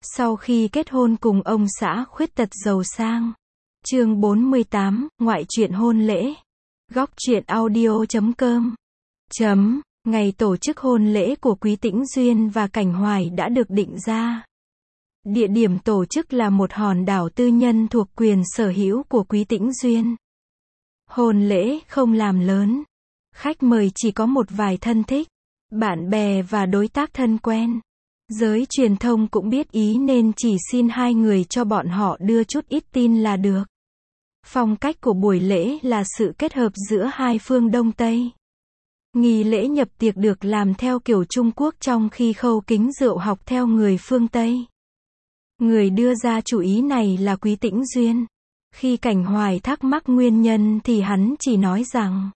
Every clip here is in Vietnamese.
Sau khi kết hôn cùng ông xã khuyết tật giàu sang. Chương 48, ngoại truyện hôn lễ. Góc truyện audio.com. Ngày tổ chức hôn lễ của Quý Tĩnh Duyên và Cảnh Hoài đã được định ra. Địa điểm tổ chức là một hòn đảo tư nhân thuộc quyền sở hữu của Quý Tĩnh Duyên. Hôn lễ không làm lớn. Khách mời chỉ có một vài thân thích, bạn bè và đối tác thân quen. Giới truyền thông cũng biết ý nên chỉ xin hai người cho bọn họ đưa chút ít tin là được. Phong cách của buổi lễ là sự kết hợp giữa hai phương Đông Tây. Nghi lễ nhập tiệc được làm theo kiểu Trung Quốc trong khi khâu kính rượu học theo người phương Tây. Người đưa ra chủ ý này là Quý Tĩnh Duyên. Khi Cảnh Hoài thắc mắc nguyên nhân thì hắn chỉ nói rằng: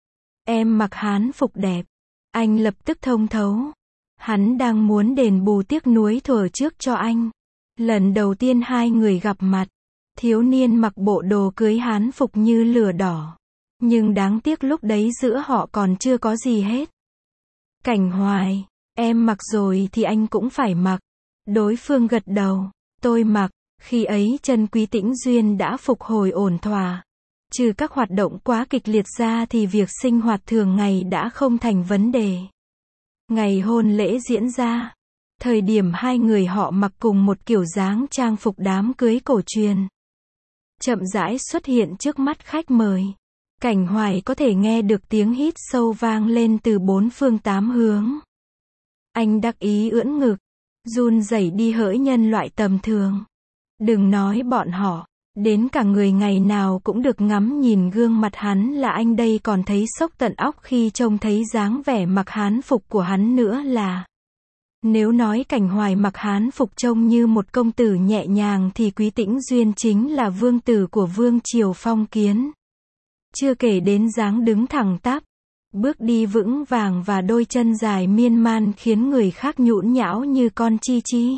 em mặc hán phục đẹp. Anh lập tức thông thấu. Hắn đang muốn đền bù tiếc nuối thuở trước cho anh. Lần đầu tiên hai người gặp mặt, thiếu niên mặc bộ đồ cưới hán phục như lửa đỏ. Nhưng đáng tiếc lúc đấy giữa họ còn chưa có gì hết. Cảnh Hoài, em mặc rồi thì anh cũng phải mặc. Đối phương gật đầu, tôi mặc. Khi ấy chân Quý Tĩnh Duyên đã phục hồi ổn thỏa. Trừ các hoạt động quá kịch liệt ra thì việc sinh hoạt thường ngày đã không thành vấn đề. Ngày hôn lễ diễn ra, thời điểm hai người họ mặc cùng một kiểu dáng trang phục đám cưới cổ truyền, chậm rãi xuất hiện trước mắt khách mời. Cảnh Hoài có thể nghe được tiếng hít sâu vang lên từ bốn phương tám hướng. Anh đắc ý ưỡn ngực, run rẩy đi hỡi nhân loại tầm thường. Đừng nói bọn họ, đến cả người ngày nào cũng được ngắm nhìn gương mặt hắn là anh đây còn thấy sốc tận óc khi trông thấy dáng vẻ mặc hán phục của hắn nữa là. Nếu nói Cảnh Hoài mặc hán phục trông như một công tử nhẹ nhàng thì Quý Tĩnh Duyên chính là vương tử của vương triều phong kiến. Chưa kể đến dáng đứng thẳng tắp, bước đi vững vàng và đôi chân dài miên man khiến người khác nhũn nhão như con chi chi.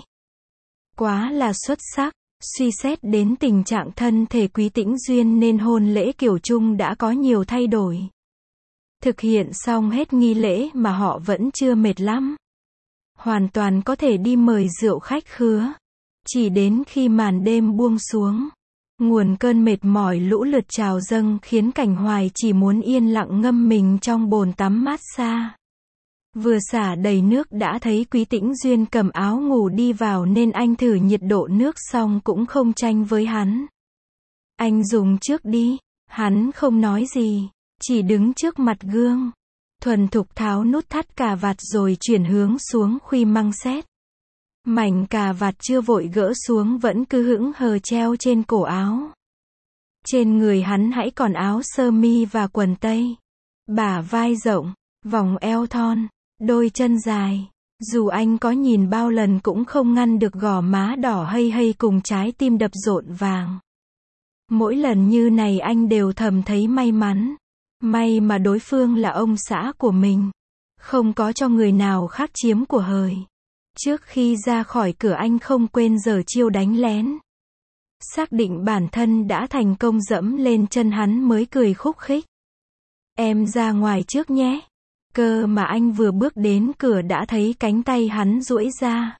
Quá là xuất sắc. Suy xét đến tình trạng thân thể Quý Tĩnh Duyên nên hôn lễ kiểu Trung đã có nhiều thay đổi. Thực hiện xong hết nghi lễ mà họ vẫn chưa mệt lắm. Hoàn toàn có thể đi mời rượu khách khứa. Chỉ đến khi màn đêm buông xuống, nguồn cơn mệt mỏi lũ lượt trào dâng khiến Cảnh Hoài chỉ muốn yên lặng ngâm mình trong bồn tắm mát xa. Vừa xả đầy nước đã thấy Quý Tĩnh Duyên cầm áo ngủ đi vào nên anh thử nhiệt độ nước xong cũng không tranh với hắn. Anh dùng trước đi. Hắn không nói gì, chỉ đứng trước mặt gương, thuần thục tháo nút thắt cà vạt rồi chuyển hướng xuống khuy măng xét. Mảnh cà vạt chưa vội gỡ xuống vẫn cứ hững hờ treo trên cổ áo. Trên người hắn hãy còn áo sơ mi và quần tây. Bả vai rộng, vòng eo thon, đôi chân dài. Dù anh có nhìn bao lần cũng không ngăn được gò má đỏ hây hây cùng trái tim đập rộn vàng. Mỗi lần như này anh đều thầm thấy may mắn. May mà đối phương là ông xã của mình. Không có cho người nào khác chiếm của hời. Trước khi ra khỏi cửa anh không quên giở chiêu đánh lén. Xác định bản thân đã thành công dẫm lên chân hắn mới cười khúc khích. Em ra ngoài trước nhé. Cơ mà anh vừa bước đến cửa đã thấy cánh tay hắn duỗi ra,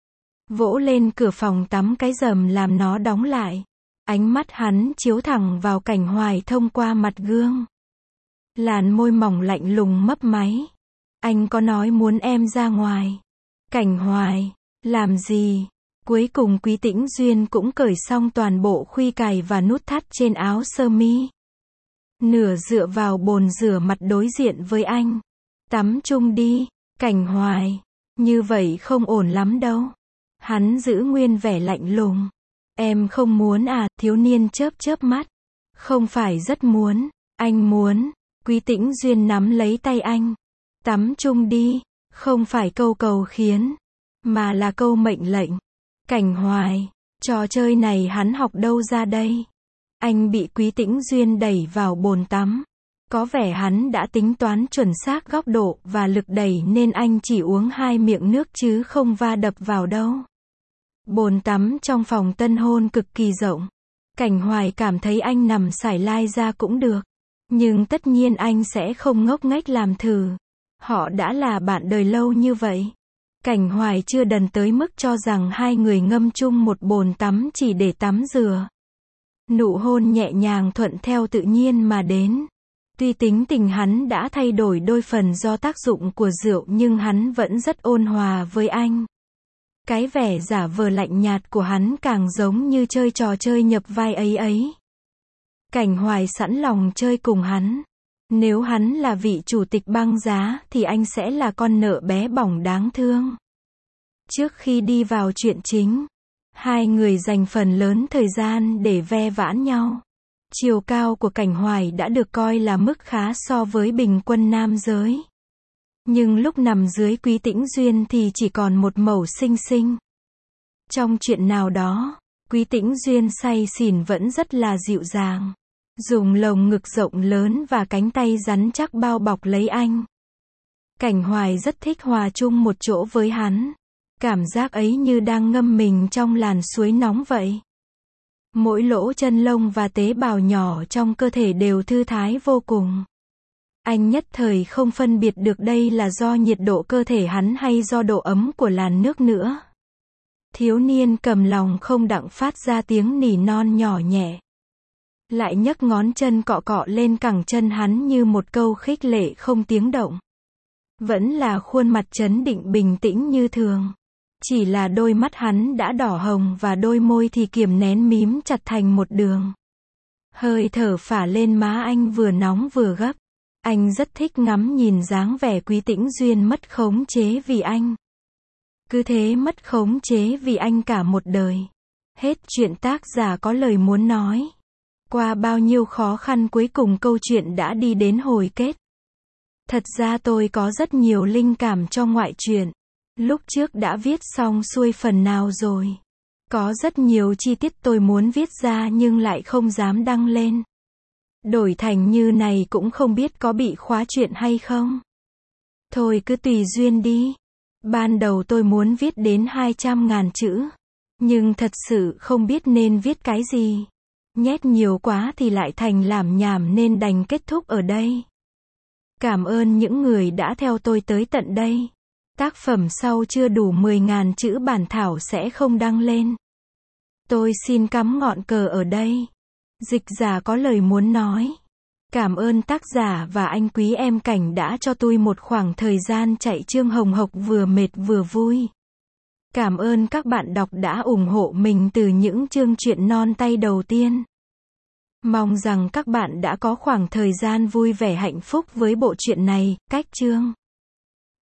vỗ lên cửa phòng tắm cái rầm làm nó đóng lại. Ánh mắt hắn chiếu thẳng vào Cảnh Hoài thông qua mặt gương. Làn môi mỏng lạnh lùng mấp máy. Anh có nói muốn em ra ngoài. Cảnh Hoài, làm gì? Cuối cùng Quý Tĩnh Duyên cũng cởi xong toàn bộ khuy cài và nút thắt trên áo sơ mi. Nửa dựa vào bồn rửa mặt đối diện với anh. Tắm chung đi, Cảnh Hoài. Như vậy không ổn lắm đâu. Hắn giữ nguyên vẻ lạnh lùng. Em không muốn à? Thiếu niên chớp chớp mắt. Không phải rất muốn, anh muốn. Quý Tĩnh Duyên nắm lấy tay anh. Tắm chung đi, không phải câu cầu khiến, mà là câu mệnh lệnh. Cảnh Hoài, trò chơi này hắn học đâu ra đây? Anh bị Quý Tĩnh Duyên đẩy vào bồn tắm. Có vẻ hắn đã tính toán chuẩn xác góc độ và lực đẩy nên anh chỉ uống 2 miệng nước chứ không va đập vào đâu. Bồn tắm trong phòng tân hôn cực kỳ rộng. Cảnh Hoài cảm thấy anh nằm sải lai ra cũng được. Nhưng tất nhiên anh sẽ không ngốc nghếch làm thử. Họ đã là bạn đời lâu như vậy. Cảnh Hoài chưa đần tới mức cho rằng hai người ngâm chung một bồn tắm chỉ để tắm rửa. Nụ hôn nhẹ nhàng thuận theo tự nhiên mà đến. Tuy tính tình hắn đã thay đổi đôi phần do tác dụng của rượu nhưng hắn vẫn rất ôn hòa với anh. Cái vẻ giả vờ lạnh nhạt của hắn càng giống như chơi trò chơi nhập vai ấy. Cảnh Hoài sẵn lòng chơi cùng hắn. Nếu hắn là vị chủ tịch băng giá thì anh sẽ là con nợ bé bỏng đáng thương. Trước khi đi vào chuyện chính, hai người dành phần lớn thời gian để ve vãn nhau. Chiều cao của Cảnh Hoài đã được coi là mức khá so với bình quân nam giới. Nhưng lúc nằm dưới Quý Tĩnh Duyên thì chỉ còn một mẩu xinh xinh. Trong chuyện nào đó, Quý Tĩnh Duyên say xỉn vẫn rất là dịu dàng. Dùng lồng ngực rộng lớn và cánh tay rắn chắc bao bọc lấy anh. Cảnh Hoài rất thích hòa chung một chỗ với hắn. Cảm giác ấy như đang ngâm mình trong làn suối nóng vậy. Mỗi lỗ chân lông và tế bào nhỏ trong cơ thể đều thư thái vô cùng. Anh nhất thời không phân biệt được đây là do nhiệt độ cơ thể hắn hay do độ ấm của làn nước nữa. Thiếu niên cầm lòng không đặng phát ra tiếng nỉ non nhỏ nhẹ. Lại nhấc ngón chân cọ cọ lên cẳng chân hắn như một câu khích lệ không tiếng động. Vẫn là khuôn mặt trấn định bình tĩnh như thường. Chỉ là đôi mắt hắn đã đỏ hồng và đôi môi thì kiềm nén mím chặt thành một đường. Hơi thở phả lên má anh vừa nóng vừa gấp. Anh rất thích ngắm nhìn dáng vẻ Quý Tĩnh Duyên mất khống chế vì anh. Cứ thế mất khống chế vì anh cả một đời. Hết chuyện tác giả có lời muốn nói. Qua bao nhiêu khó khăn cuối cùng câu chuyện đã đi đến hồi kết. Thật ra tôi có rất nhiều linh cảm cho ngoại truyện. Lúc trước đã viết xong xuôi phần nào rồi. Có rất nhiều chi tiết tôi muốn viết ra nhưng lại không dám đăng lên. Đổi thành như này cũng không biết có bị khóa chuyện hay không. Thôi cứ tùy duyên đi. Ban đầu tôi muốn viết đến 200.000 chữ. Nhưng thật sự không biết nên viết cái gì. Nhét nhiều quá thì lại thành lảm nhảm nên đành kết thúc ở đây. Cảm ơn những người đã theo tôi tới tận đây. Tác phẩm sau chưa đủ 10.000 chữ bản thảo sẽ không đăng lên. Tôi xin cắm ngọn cờ ở đây. Dịch giả có lời muốn nói. Cảm ơn tác giả và anh quý em Cảnh đã cho tôi một khoảng thời gian chạy chương hồng hộc vừa mệt vừa vui. Cảm ơn các bạn đọc đã ủng hộ mình từ những chương truyện non tay đầu tiên. Mong rằng các bạn đã có khoảng thời gian vui vẻ hạnh phúc với bộ truyện này, cách chương.